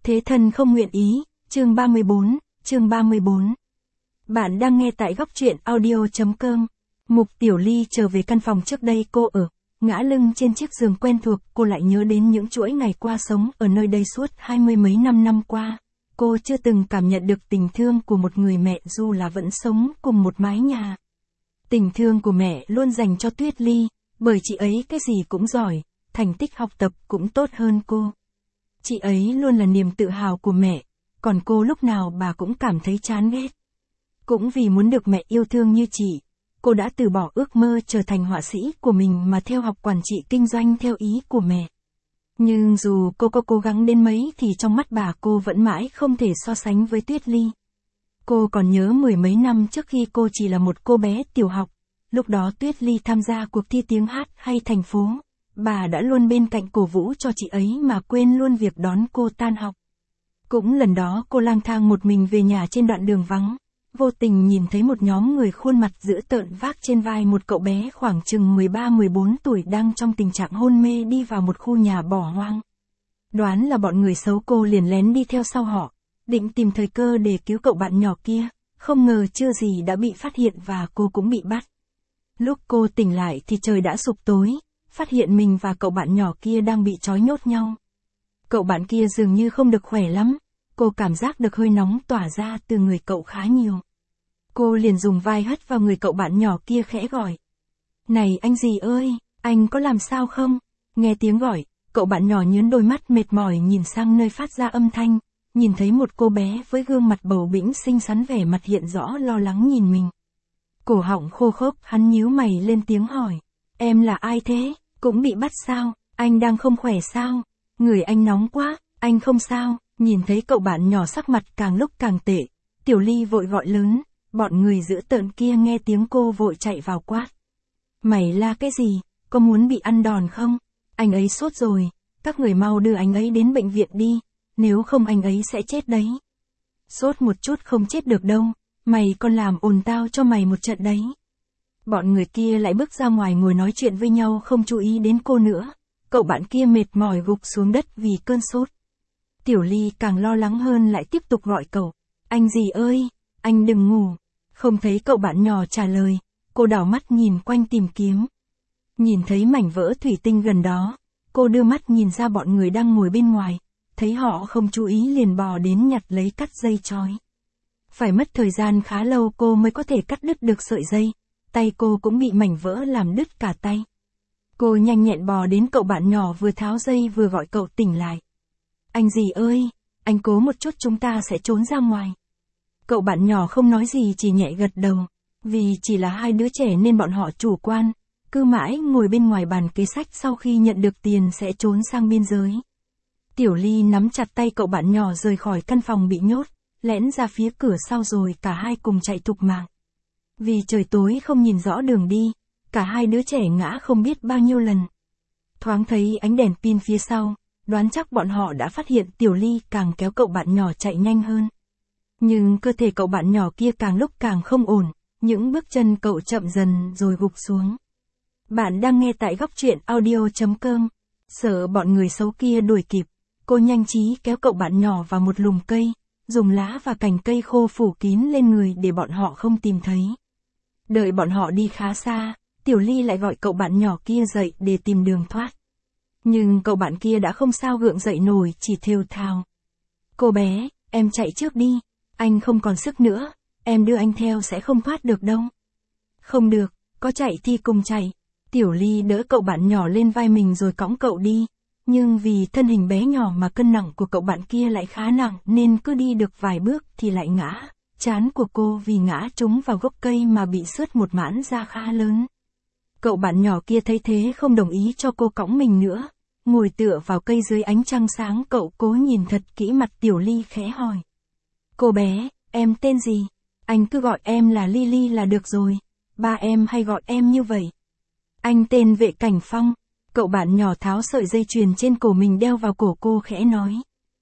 Thế thân không nguyện ý, chương 34. Bạn đang nghe tại góc truyện audio.com. Mục Tiểu Ly trở về căn phòng trước đây cô ở, ngã lưng trên chiếc giường quen thuộc, cô lại nhớ đến những chuỗi ngày qua sống ở nơi đây suốt 20 mấy năm qua. Cô chưa từng cảm nhận được tình thương của một người mẹ dù là vẫn sống cùng một mái nhà. Tình thương của mẹ luôn dành cho Tuyết Ly, bởi chị ấy cái gì cũng giỏi, thành tích học tập cũng tốt hơn cô. Chị ấy luôn là niềm tự hào của mẹ, còn cô lúc nào bà cũng cảm thấy chán ghét. Cũng vì muốn được mẹ yêu thương như chị, cô đã từ bỏ ước mơ trở thành họa sĩ của mình mà theo học quản trị kinh doanh theo ý của mẹ. Nhưng dù cô có cố gắng đến mấy thì trong mắt bà cô vẫn mãi không thể so sánh với Tuyết Ly. Cô còn nhớ 10 mấy năm trước khi cô chỉ là một cô bé tiểu học, lúc đó Tuyết Ly tham gia cuộc thi tiếng hát hay thành phố, bà đã luôn bên cạnh cổ vũ cho chị ấy mà quên luôn việc đón cô tan học. Cũng lần đó cô lang thang một mình về nhà trên đoạn đường vắng, vô tình nhìn thấy một nhóm người khuôn mặt dữ tợn vác trên vai một cậu bé khoảng chừng 13-14 tuổi đang trong tình trạng hôn mê đi vào một khu nhà bỏ hoang. Đoán là bọn người xấu, cô liền lén đi theo sau họ, định tìm thời cơ để cứu cậu bạn nhỏ kia, không ngờ chưa gì đã bị phát hiện và cô cũng bị bắt. Lúc cô tỉnh lại thì trời đã sụp tối, phát hiện mình và cậu bạn nhỏ kia đang bị trói nhốt nhau. Cậu bạn kia dường như không được khỏe lắm, cô cảm giác được hơi nóng tỏa ra từ người cậu khá nhiều. Cô liền dùng vai hất vào người cậu bạn nhỏ kia khẽ gọi. Này anh gì ơi, anh có làm sao không? Nghe tiếng gọi, cậu bạn nhỏ nhướng đôi mắt mệt mỏi nhìn sang nơi phát ra âm thanh, nhìn thấy một cô bé với gương mặt bầu bĩnh xinh xắn, vẻ mặt hiện rõ lo lắng nhìn mình. Cổ họng khô khốc, hắn nhíu mày lên tiếng hỏi. Em là ai thế? Cũng bị bắt sao? Anh đang không khỏe sao? Người anh nóng quá, anh không sao? Nhìn thấy cậu bạn nhỏ sắc mặt càng lúc càng tệ, Tiểu Ly vội gọi lớn, bọn người dữ tợn kia nghe tiếng cô vội chạy vào quát. Mày la cái gì? Có muốn bị ăn đòn không? Anh ấy sốt rồi, các người mau đưa anh ấy đến bệnh viện đi, nếu không anh ấy sẽ chết đấy. Sốt một chút không chết được đâu, mày còn làm ồn tao cho mày một trận đấy. Bọn người kia lại bước ra ngoài ngồi nói chuyện với nhau không chú ý đến cô nữa, cậu bạn kia mệt mỏi gục xuống đất vì cơn sốt. Tiểu Ly càng lo lắng hơn lại tiếp tục gọi cậu. Anh gì ơi, anh đừng ngủ. Không thấy cậu bạn nhỏ trả lời, cô đảo mắt nhìn quanh tìm kiếm. Nhìn thấy mảnh vỡ thủy tinh gần đó, cô đưa mắt nhìn ra bọn người đang ngồi bên ngoài, thấy họ không chú ý liền bò đến nhặt lấy cắt dây trói. Phải mất thời gian khá lâu cô mới có thể cắt đứt được sợi dây, tay cô cũng bị mảnh vỡ làm đứt cả tay. Cô nhanh nhẹn bò đến cậu bạn nhỏ vừa tháo dây vừa gọi cậu tỉnh lại. Anh gì ơi, anh cố một chút chúng ta sẽ trốn ra ngoài. Cậu bạn nhỏ không nói gì chỉ nhẹ gật đầu, vì chỉ là hai đứa trẻ nên bọn họ chủ quan, cứ mãi ngồi bên ngoài bàn kế sách sau khi nhận được tiền sẽ trốn sang biên giới. Tiểu Ly nắm chặt tay cậu bạn nhỏ rời khỏi căn phòng bị nhốt, lẻn ra phía cửa sau rồi cả hai cùng chạy thục mạng. Vì trời tối không nhìn rõ đường đi, cả hai đứa trẻ ngã không biết bao nhiêu lần. Thoáng thấy ánh đèn pin phía sau, đoán chắc bọn họ đã phát hiện. Tiểu Ly càng kéo cậu bạn nhỏ chạy nhanh hơn. Nhưng cơ thể cậu bạn nhỏ kia càng lúc càng không ổn, những bước chân cậu chậm dần rồi gục xuống. Bạn đang nghe tại góc truyện audio.com. Sợ bọn người xấu kia đuổi kịp, cô nhanh trí kéo cậu bạn nhỏ vào một lùm cây, dùng lá và cành cây khô phủ kín lên người để bọn họ không tìm thấy. Đợi bọn họ đi khá xa, Tiểu Ly lại gọi cậu bạn nhỏ kia dậy để tìm đường thoát. Nhưng cậu bạn kia đã không sao gượng dậy nổi, chỉ thều thào. Cô bé, em chạy trước đi, anh không còn sức nữa, em đưa anh theo sẽ không thoát được đâu. Không được, có chạy thì cùng chạy. Tiểu Ly đỡ cậu bạn nhỏ lên vai mình rồi cõng cậu đi, nhưng vì thân hình bé nhỏ mà cân nặng của cậu bạn kia lại khá nặng nên cứ đi được vài bước thì lại ngã. Trán của cô vì ngã trúng vào gốc cây mà bị xước một mãn da khá lớn. Cậu bạn nhỏ kia thấy thế không đồng ý cho cô cõng mình nữa. Ngồi tựa vào cây dưới ánh trăng sáng, cậu cố nhìn thật kỹ mặt Tiểu Ly khẽ hỏi. Cô bé, em tên gì? Anh cứ gọi em là Lily là được rồi. Ba em hay gọi em như vậy. Anh tên Vệ Cảnh Phong. Cậu bạn nhỏ tháo sợi dây chuyền trên cổ mình đeo vào cổ cô khẽ nói.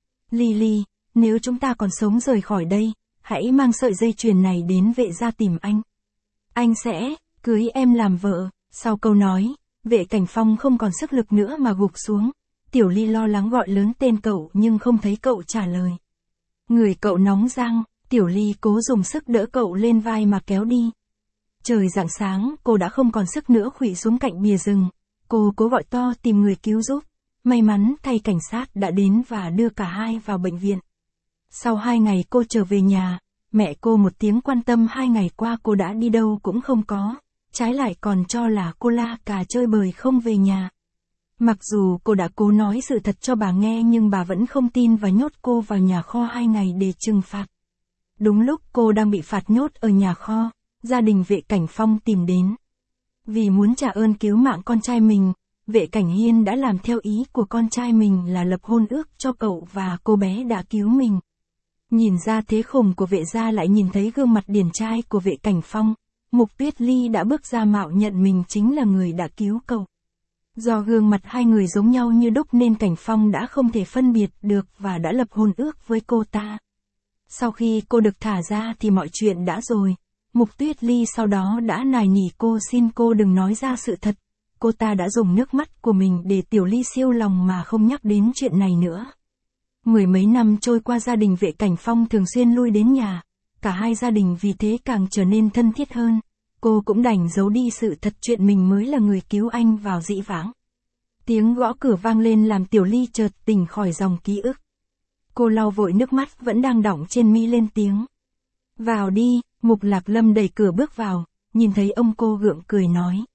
Lily, nếu chúng ta còn sống rời khỏi đây, hãy mang sợi dây chuyền này đến Vệ gia tìm anh. Anh sẽ cưới em làm vợ. Sau câu nói, Vệ Cảnh Phong không còn sức lực nữa mà gục xuống. Tiểu Ly lo lắng gọi lớn tên cậu nhưng không thấy cậu trả lời. Người cậu nóng rang, Tiểu Ly cố dùng sức đỡ cậu lên vai mà kéo đi. Trời rạng sáng, cô đã không còn sức nữa khuỵu xuống cạnh bìa rừng. Cô cố gọi to tìm người cứu giúp. May mắn thay cảnh sát đã đến và đưa cả hai vào bệnh viện. Sau 2 ngày cô trở về nhà, mẹ cô một tiếng quan tâm 2 ngày qua cô đã đi đâu cũng không có. Trái lại còn cho là cô la cà chơi bời không về nhà. Mặc dù cô đã cố nói sự thật cho bà nghe nhưng bà vẫn không tin và nhốt cô vào nhà kho 2 ngày để trừng phạt. Đúng lúc cô đang bị phạt nhốt ở nhà kho, gia đình vệ Cảnh Phong tìm đến. Vì muốn trả ơn cứu mạng con trai mình, vệ Cảnh Hiên đã làm theo ý của con trai mình là lập hôn ước cho cậu và cô bé đã cứu mình. Nhìn ra thế khùng của vệ gia lại nhìn thấy gương mặt điển trai của vệ Cảnh Phong, Mục Tuyết Ly đã bước ra mạo nhận mình chính là người đã cứu cậu. Do gương mặt hai người giống nhau như đúc nên Cảnh Phong đã không thể phân biệt được và đã lập hôn ước với cô ta. Sau khi cô được thả ra thì mọi chuyện đã rồi. Mục Tuyết Ly sau đó đã nài nỉ cô xin cô đừng nói ra sự thật. Cô ta đã dùng nước mắt của mình để Tiểu Ly siêu lòng mà không nhắc đến chuyện này nữa. 10 mấy năm trôi qua gia đình vệ Cảnh Phong thường xuyên lui đến nhà. Cả hai gia đình vì thế càng trở nên thân thiết hơn. Cô cũng đành giấu đi sự thật chuyện mình mới là người cứu anh vào dĩ vãng. Tiếng gõ cửa vang lên làm Tiểu Ly chợt tỉnh khỏi dòng ký ức. Cô lau vội nước mắt vẫn đang đọng trên mi lên tiếng. Vào đi, Mục Lạc Lâm đẩy cửa bước vào, nhìn thấy ông cô gượng cười nói.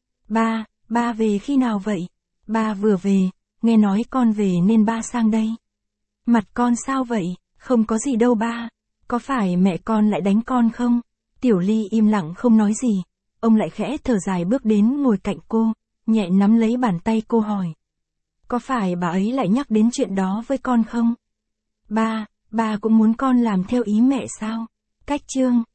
Ba về khi nào vậy? Ba vừa về, nghe nói con về nên ba sang đây. Mặt con sao vậy? Không có gì đâu ba. Có phải mẹ con lại đánh con không? Tiểu Ly im lặng không nói gì. Ông lại khẽ thở dài bước đến ngồi cạnh cô, nhẹ nắm lấy bàn tay cô hỏi. Có phải bà ấy lại nhắc đến chuyện đó với con không? Ba cũng muốn con làm theo ý mẹ sao? Cách chương